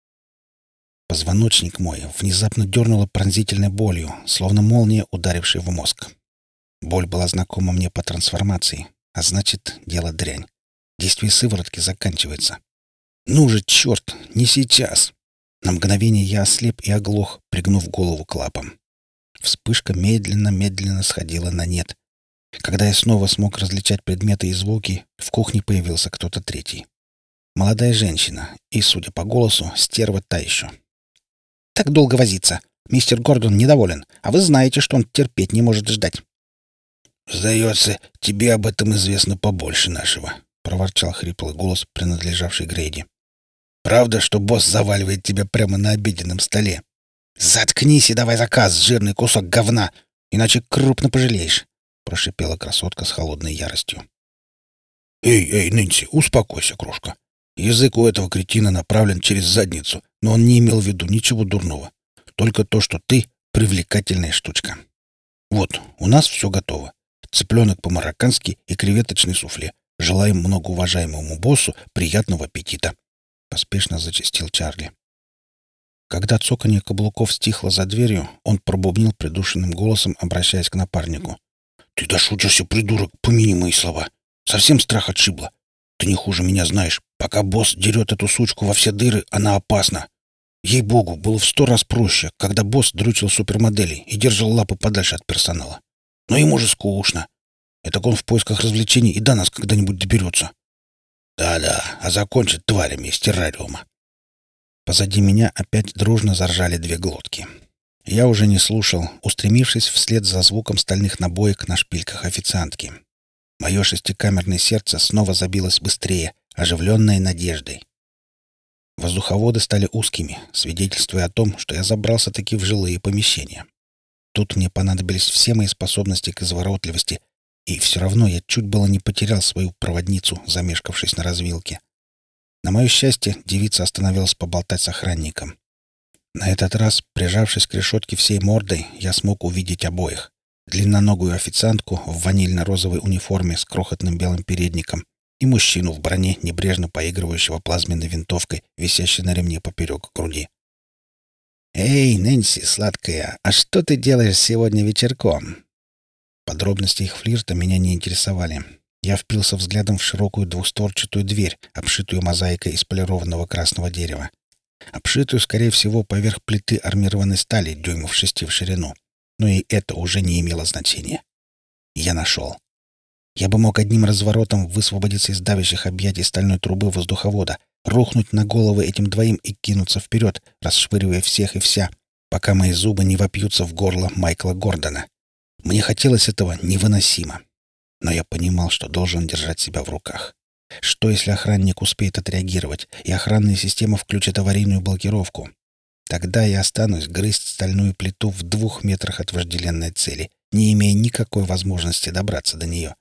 Позвоночник мой внезапно дернуло пронзительной болью, словно молния, ударившая в мозг. Боль была знакома мне по трансформации, а значит, дело дрянь. Действие сыворотки заканчивается. «Ну же, черт, не сейчас!» На мгновение я ослеп и оглох, пригнув голову к лапам. Вспышка медленно-медленно сходила на нет. Когда я снова смог различать предметы и звуки, в кухне появился кто-то третий. Молодая женщина и, судя по голосу, стерва та еще. «Так долго возиться. Мистер Гордон недоволен, а вы знаете, что он терпеть не может ждать». «Сдается, тебе об этом известно побольше нашего», — проворчал хриплый голос, принадлежавший Грейди. «Правда, что босс заваливает тебя прямо на обеденном столе?» «Заткнись и давай заказ, жирный кусок говна, иначе крупно пожалеешь», — прошипела красотка с холодной яростью. «Эй, Нэнси, успокойся, крошка. Язык у этого кретина направлен через задницу, но он не имел в виду ничего дурного. Только то, что ты — привлекательная штучка». Вот, у нас все готово. Цыпленок по-мароккански и креветочный суфле. Желаем многоуважаемому боссу приятного аппетита!» Поспешно зачастил Чарли. Когда цоканье каблуков стихло за дверью, он пробубнил придушенным голосом, обращаясь к напарнику. «Ты дошутишься, придурок, помяни мои слова. Совсем страх отшибло. Ты не хуже меня знаешь. Пока босс дерет эту сучку во все дыры, она опасна. Ей-богу, было в 100 раз проще, когда босс дрючил супермоделей и держал лапы подальше от персонала. Но ему же скучно. Этак он в поисках развлечений и до нас когда-нибудь доберется. Да-да, а закончит тварями из террариума». Позади меня опять дружно заржали две глотки. Я уже не слушал, устремившись вслед за звуком стальных набоек на шпильках официантки. Мое шестикамерное сердце снова забилось быстрее, оживленное надеждой. Воздуховоды стали узкими, свидетельствуя о том, что я забрался-таки в жилые помещения. Тут мне понадобились все мои способности к изворотливости, и все равно я чуть было не потерял свою проводницу, замешкавшись на развилке. На мое счастье, девица остановилась поболтать с охранником. На этот раз, прижавшись к решетке всей мордой, я смог увидеть обоих. Длинноногую официантку в ванильно-розовой униформе с крохотным белым передником и мужчину в броне, небрежно поигрывающего плазменной винтовкой, висящей на ремне поперек груди. «Эй, Нэнси, сладкая, а что ты делаешь сегодня вечерком?» Подробности их флирта меня не интересовали. Я впился взглядом в широкую двустворчатую дверь, обшитую мозаикой из полированного красного дерева. Обшитую, скорее всего, поверх плиты армированной стали дюймов 6 в ширину. Но и это уже не имело значения. Я нашел. Я бы мог одним разворотом высвободиться из давящих объятий стальной трубы воздуховода, рухнуть на головы этим двоим и кинуться вперед, расшвыривая всех и вся, пока мои зубы не вопьются в горло Майкла Гордона. Мне хотелось этого невыносимо. Но я понимал, что должен держать себя в руках. Что, если охранник успеет отреагировать, и охранная система включит аварийную блокировку? Тогда я останусь грызть стальную плиту в 2 метрах от вожделенной цели, не имея никакой возможности добраться до нее.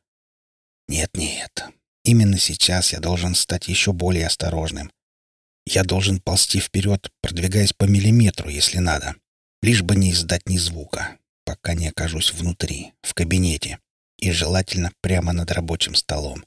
Нет. Именно сейчас я должен стать еще более осторожным. Я должен ползти вперед, продвигаясь по миллиметру, если надо. Лишь бы не издать ни звука, пока не окажусь внутри, в кабинете. И желательно прямо над рабочим столом.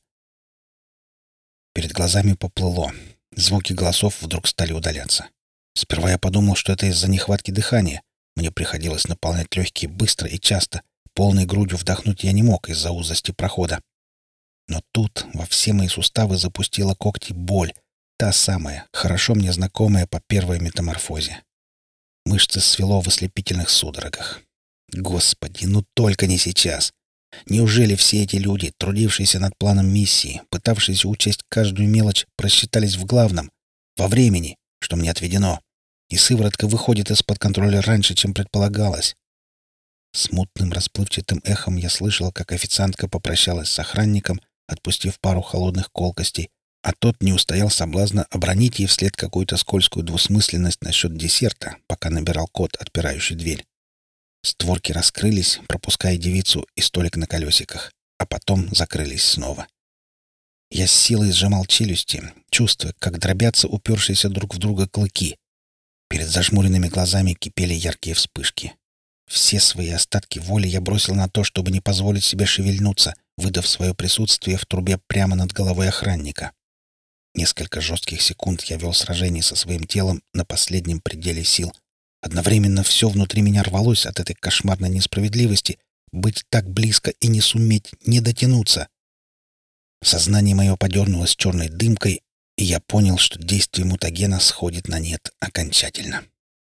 Перед глазами поплыло. Звуки голосов вдруг стали удаляться. Сперва я подумал, что это из-за нехватки дыхания. Мне приходилось наполнять легкие быстро и часто. Полной грудью вдохнуть я не мог из-за узости прохода. Но тут во все мои суставы запустила когти боль. Та самая, хорошо мне знакомая по первой метаморфозе. Мышцы свело в ослепительных судорогах. Господи, ну только не сейчас! Неужели все эти люди, трудившиеся над планом миссии, пытавшиеся учесть каждую мелочь, просчитались в главном, во времени, что мне отведено, и сыворотка выходит из-под контроля раньше, чем предполагалось? Смутным расплывчатым эхом я слышал, как официантка попрощалась с охранником, отпустив пару холодных колкостей, а тот не устоял соблазна обронить ей вслед какую-то скользкую двусмысленность насчет десерта, пока набирал код, отпирающий дверь. Створки раскрылись, пропуская девицу и столик на колесиках, а потом закрылись снова. Я с силой сжимал челюсти, чувствуя, как дробятся упершиеся друг в друга клыки. Перед зажмуренными глазами кипели яркие вспышки. Все свои остатки воли я бросил на то, чтобы не позволить себе шевельнуться, выдав свое присутствие в трубе прямо над головой охранника. Несколько жестких секунд я вел сражение со своим телом на последнем пределе сил. Одновременно все внутри меня рвалось от этой кошмарной несправедливости, быть так близко и не суметь, не дотянуться. Сознание мое подернулось черной дымкой, и я понял, что действие мутагена сходит на нет окончательно.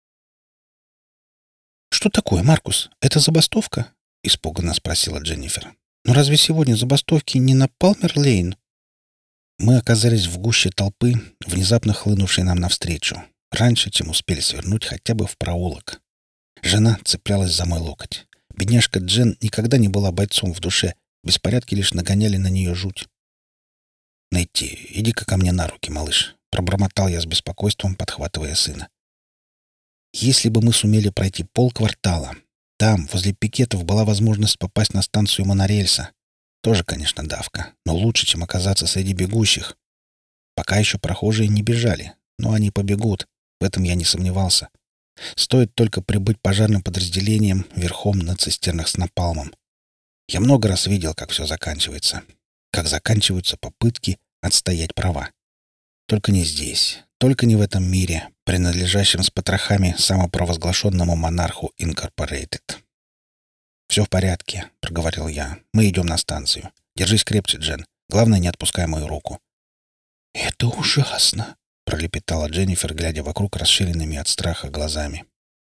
«Что такое, Маркус? Это забастовка?» — испуганно спросила Дженнифер. «Но разве сегодня забастовки не на Палмер-Лейн?» Мы оказались в гуще толпы, внезапно хлынувшей нам навстречу, раньше, чем успели свернуть хотя бы в проулок. Жена цеплялась за мой локоть. Бедняжка Джен никогда не была бойцом в душе, беспорядки лишь нагоняли на нее жуть. «Нетти, иди-ка ко мне на руки, малыш», — пробормотал я с беспокойством, подхватывая сына. Если бы мы сумели пройти полквартала, там, возле пикетов, была возможность попасть на станцию монорельса. Тоже, конечно, давка, но лучше, чем оказаться среди бегущих. Пока еще прохожие не бежали, но они побегут, в этом я не сомневался. Стоит только прибыть пожарным подразделением верхом на цистернах с напалмом. Я много раз видел, как все заканчивается. Как заканчиваются попытки отстоять права. Только не здесь, только не в этом мире, принадлежащем с потрохами самопровозглашенному монарху Инкорпорейтед. «Все в порядке», — проговорил я. «Мы идем на станцию. Держись крепче, Джен. Главное, не отпускай мою руку». «Это ужасно», — пролепетала Дженнифер, глядя вокруг расширенными от страха глазами.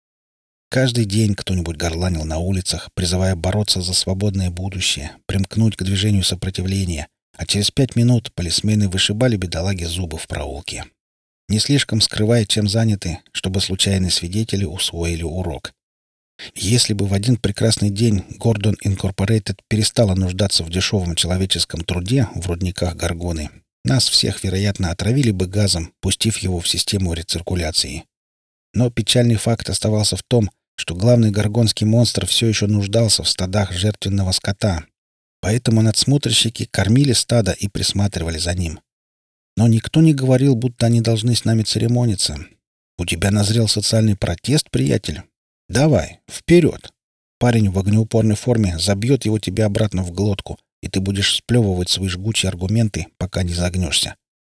Каждый день кто-нибудь горланил на улицах, призывая бороться за свободное будущее, примкнуть к движению сопротивления, а через 5 минут полисмены вышибали бедолаге зубы в проулке. Не слишком скрывая, чем заняты, чтобы случайные свидетели усвоили урок. Если бы в один прекрасный день Гордон Инкорпорейтед перестала нуждаться в дешевом человеческом труде в рудниках Гаргоны, нас всех, вероятно, отравили бы газом, пустив его в систему рециркуляции. Но печальный факт оставался в том, что главный горгонский монстр все еще нуждался в стадах жертвенного скота. Поэтому надсмотрщики кормили стадо и присматривали за ним. Но никто не говорил, будто они должны с нами церемониться. У тебя назрел социальный протест, приятель? Давай, вперед! Парень в огнеупорной форме забьет его тебе обратно в глотку, и ты будешь сплевывать свои жгучие аргументы, пока не загнешься.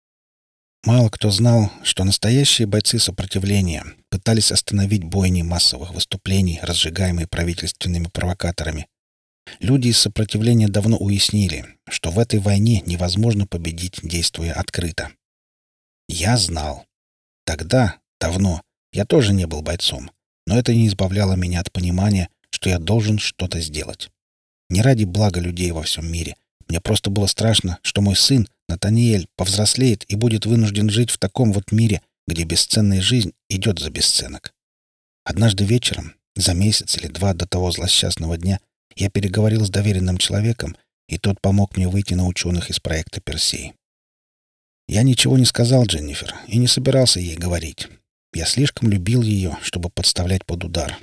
Мало кто знал, что настоящие бойцы сопротивления пытались остановить бойни массовых выступлений, разжигаемые правительственными провокаторами. Люди из сопротивления давно уяснили, что в этой войне невозможно победить, действуя открыто. Я знал. Тогда, давно, я тоже не был бойцом, но это не избавляло меня от понимания, что я должен что-то сделать. Не ради блага людей во всем мире. Мне просто было страшно, что мой сын, Натаниэль, повзрослеет и будет вынужден жить в таком вот мире, где бесценная жизнь идет за бесценок. Однажды вечером, за месяц или два до того злосчастного дня, я переговорил с доверенным человеком, и тот помог мне выйти на ученых из проекта «Персей». Я ничего не сказал Дженнифер и не собирался ей говорить. Я слишком любил ее, чтобы подставлять под удар.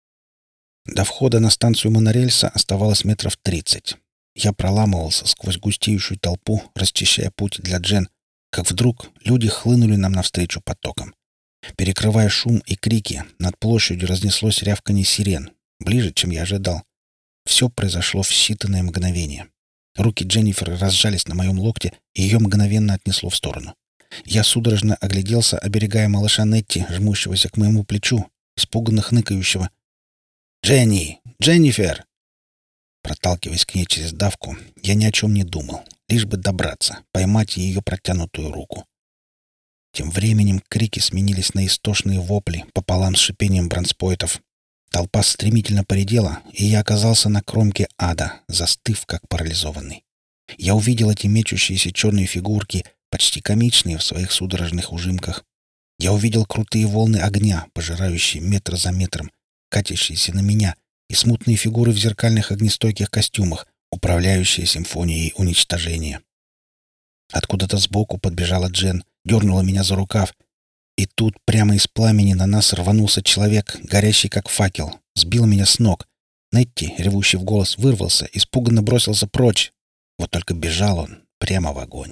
До входа на станцию монорельса оставалось метров 30. Я проламывался сквозь густеющую толпу, расчищая путь для Джен, как вдруг люди хлынули нам навстречу потоком. Перекрывая шум и крики, над площадью разнеслось рявканье сирен, ближе, чем я ожидал. Все произошло в считанные мгновения. Руки Дженнифер разжались на моем локте, и ее мгновенно отнесло в сторону. Я судорожно огляделся, оберегая малыша Нетти, жмущегося к моему плечу, испуганно хныкающего. «Дженни! Дженнифер!» Проталкиваясь к ней через давку, я ни о чем не думал, лишь бы добраться, поймать ее протянутую руку. Тем временем крики сменились на истошные вопли пополам с шипением бронспойтов. Толпа стремительно поредела, и я оказался на кромке ада, застыв как парализованный. Я увидел эти мечущиеся черные фигурки, почти комичные в своих судорожных ужимках. Я увидел крутые волны огня, пожирающие метр за метром, катящиеся на меня, и смутные фигуры в зеркальных огнестойких костюмах, управляющие симфонией уничтожения. Откуда-то сбоку подбежала Джен, дернула меня за рукав, и тут прямо из пламени на нас рванулся человек, горящий как факел, сбил меня с ног. Нетти, ревущий в голос, вырвался, испуганно бросился прочь. Вот только бежал он прямо в огонь.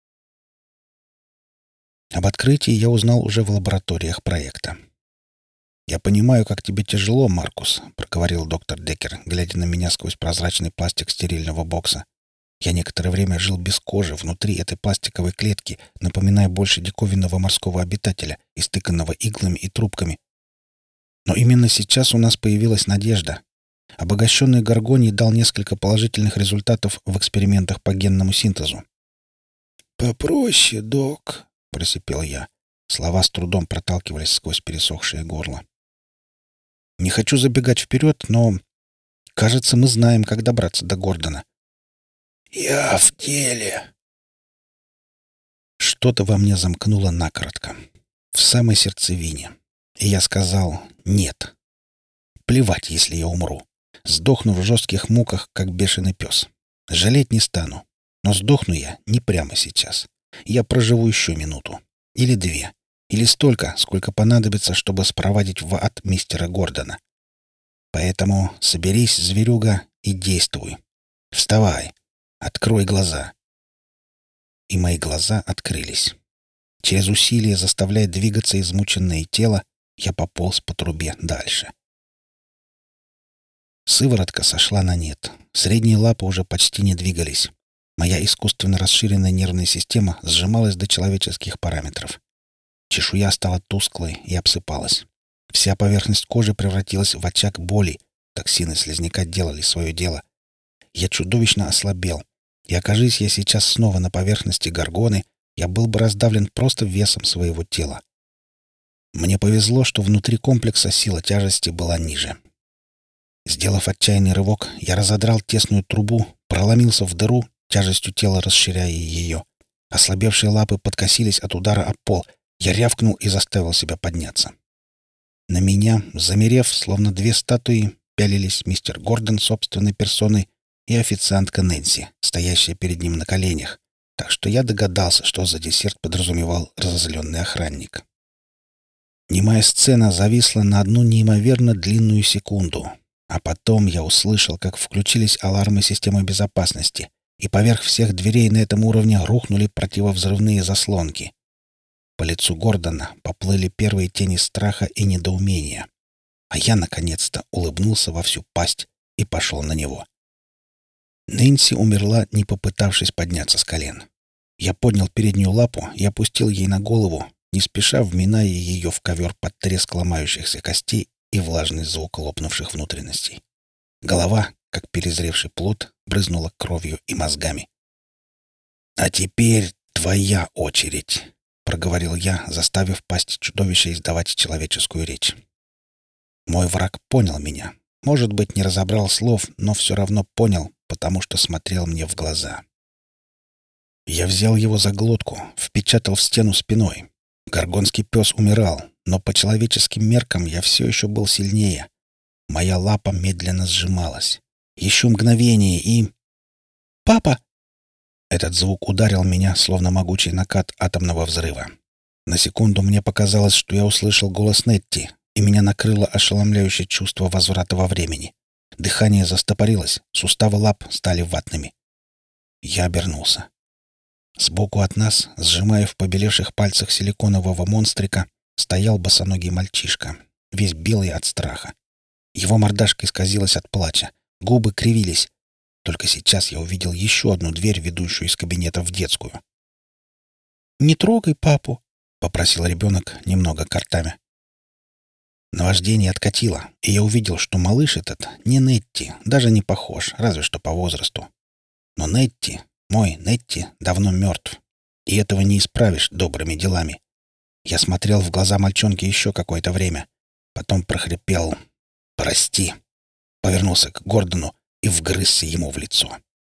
Об открытии я узнал уже в лабораториях проекта. «Я понимаю, как тебе тяжело, Маркус», — проговорил доктор Деккер, глядя на меня сквозь прозрачный пластик стерильного бокса. Я некоторое время жил без кожи внутри этой пластиковой клетки, напоминая больше диковинного морского обитателя, истыканного иглами и трубками. Но именно сейчас у нас появилась надежда. Обогащенный Гаргоний дал несколько положительных результатов в экспериментах по генному синтезу. «Попроще, док», — просипел я. Слова с трудом проталкивались сквозь пересохшее горло. «Не хочу забегать вперед, но, кажется, мы знаем, как добраться до Гордона». «Я в деле». Что-то во мне замкнуло накоротко, в самой сердцевине. И я сказал «нет». Плевать, если я умру. Сдохну в жестких муках, как бешеный пес. Жалеть не стану. Но сдохну я не прямо сейчас. Я проживу еще минуту. Или две. Или столько, сколько понадобится, чтобы спровадить в ад мистера Гордона. Поэтому соберись, зверюга, и действуй. Вставай. Открой глаза. И мои глаза открылись. Через усилие, заставляя двигаться измученное тело, я пополз по трубе дальше. Сыворотка сошла на нет. Средние лапы уже почти не двигались. Моя искусственно расширенная нервная система сжималась до человеческих параметров. Чешуя стала тусклой и обсыпалась. Вся поверхность кожи превратилась в очаг боли. Токсины слизняка делали свое дело. Я чудовищно ослабел. И окажись я сейчас снова на поверхности горгоны, я был бы раздавлен просто весом своего тела. Мне повезло, что внутри комплекса сила тяжести была ниже. Сделав отчаянный рывок, я разодрал тесную трубу, проломился в дыру, тяжестью тела расширяя ее. Ослабевшие лапы подкосились от удара об пол. Я рявкнул и заставил себя подняться. На меня, замерев, словно две статуи, пялились мистер Гордон собственной персоной и официантка Нэнси, стоящая перед ним на коленях, так что я догадался, что за десерт подразумевал разозленный охранник. Немая сцена зависла на одну неимоверно длинную секунду, а потом я услышал, как включились алармы системы безопасности, и поверх всех дверей на этом уровне рухнули противовзрывные заслонки. По лицу Гордона поплыли первые тени страха и недоумения, а я, наконец-то, улыбнулся во всю пасть и пошел на него. Нэнси умерла, не попытавшись подняться с колен. Я поднял переднюю лапу и опустил ей на голову, не спеша вминая ее в ковер под треск ломающихся костей и влажный звук лопнувших внутренностей. Голова, как перезревший плод, брызнула кровью и мозгами. «А теперь твоя очередь», — проговорил я, заставив пасть чудовища издавать человеческую речь. Мой враг понял меня. Может быть, не разобрал слов, но все равно понял, потому что смотрел мне в глаза. Я взял его за глотку, впечатал в стену спиной. Горгонский пес умирал, но по человеческим меркам я все еще был сильнее. Моя лапа медленно сжималась. Еще мгновение и... «Папа!» Этот звук ударил меня, словно могучий накат атомного взрыва. На секунду мне показалось, что я услышал голос Нетти, и меня накрыло ошеломляющее чувство возврата во времени. Дыхание застопорилось, суставы лап стали ватными. Я обернулся. Сбоку от нас, сжимая в побелевших пальцах силиконового монстрика, стоял босоногий мальчишка, весь белый от страха. Его мордашка исказилась от плача, губы кривились. Только сейчас я увидел еще одну дверь, ведущую из кабинета в детскую. «Не трогай папу», — попросил ребенок, немного картавя. Наваждение откатило, и я увидел, что малыш этот не Нетти, даже не похож, разве что по возрасту. Но Нетти, мой Нетти, давно мертв, и этого не исправишь добрыми делами. Я смотрел в глаза мальчонки еще какое-то время, потом прохрипел «Прости», повернулся к Гордону и вгрызся ему в лицо.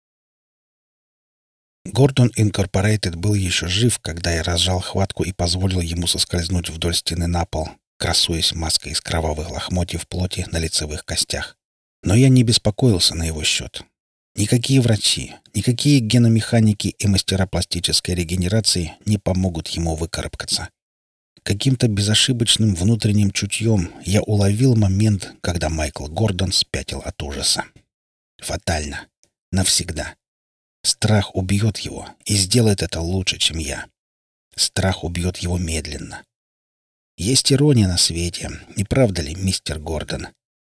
Гордон Инкорпорейтед был еще жив, когда я разжал хватку и позволил ему соскользнуть вдоль стены на пол, красуясь маской из кровавых лохмотьев плоти на лицевых костях. Но я не беспокоился на его счет. Никакие врачи, никакие геномеханики и мастера пластической регенерации не помогут ему выкарабкаться. Каким-то безошибочным внутренним чутьем я уловил момент, когда Майкл Гордон спятил от ужаса. Фатально. Навсегда. Страх убьет его и сделает это лучше, чем я. Страх убьет его медленно. Есть ирония на свете, не правда ли, мистер Гордон?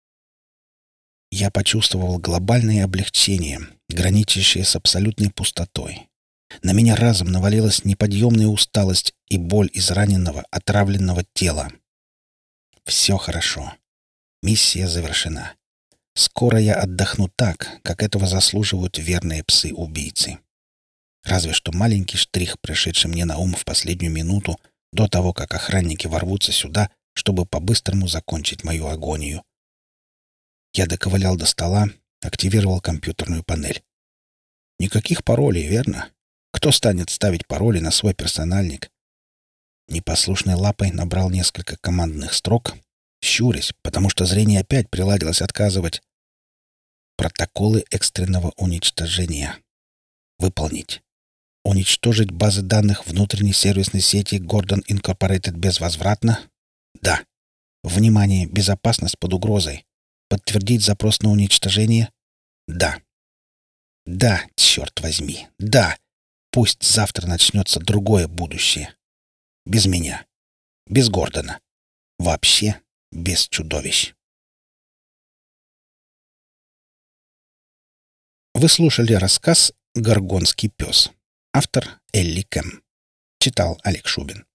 Я почувствовал глобальное облегчение, граничащее с абсолютной пустотой. На меня разом навалилась неподъемная усталость и боль израненного, отравленного тела. Все хорошо. Миссия завершена. Скоро я отдохну так, как этого заслуживают верные псы-убийцы. Разве что маленький штрих, пришедший мне на ум в последнюю минуту, до того, как охранники ворвутся сюда, чтобы по-быстрому закончить мою агонию. Я доковылял до стола, активировал компьютерную панель. Никаких паролей, верно? Кто станет ставить пароли на свой персональник? Непослушной лапой набрал несколько командных строк, щурясь, потому что зрение опять приладилось отказывать. Протоколы экстренного уничтожения. Выполнить. Уничтожить базы данных внутренней сервисной сети Гордон Инкорпорейтед безвозвратно? Да. Внимание, безопасность под угрозой. Подтвердить запрос на уничтожение? Да. Да, черт возьми, да. Пусть завтра начнется другое будущее. Без меня. Без Гордона. Вообще без чудовищ. Вы слушали рассказ «Горгонский пес». Автор Элли Кэм. Читал Олег Шубин.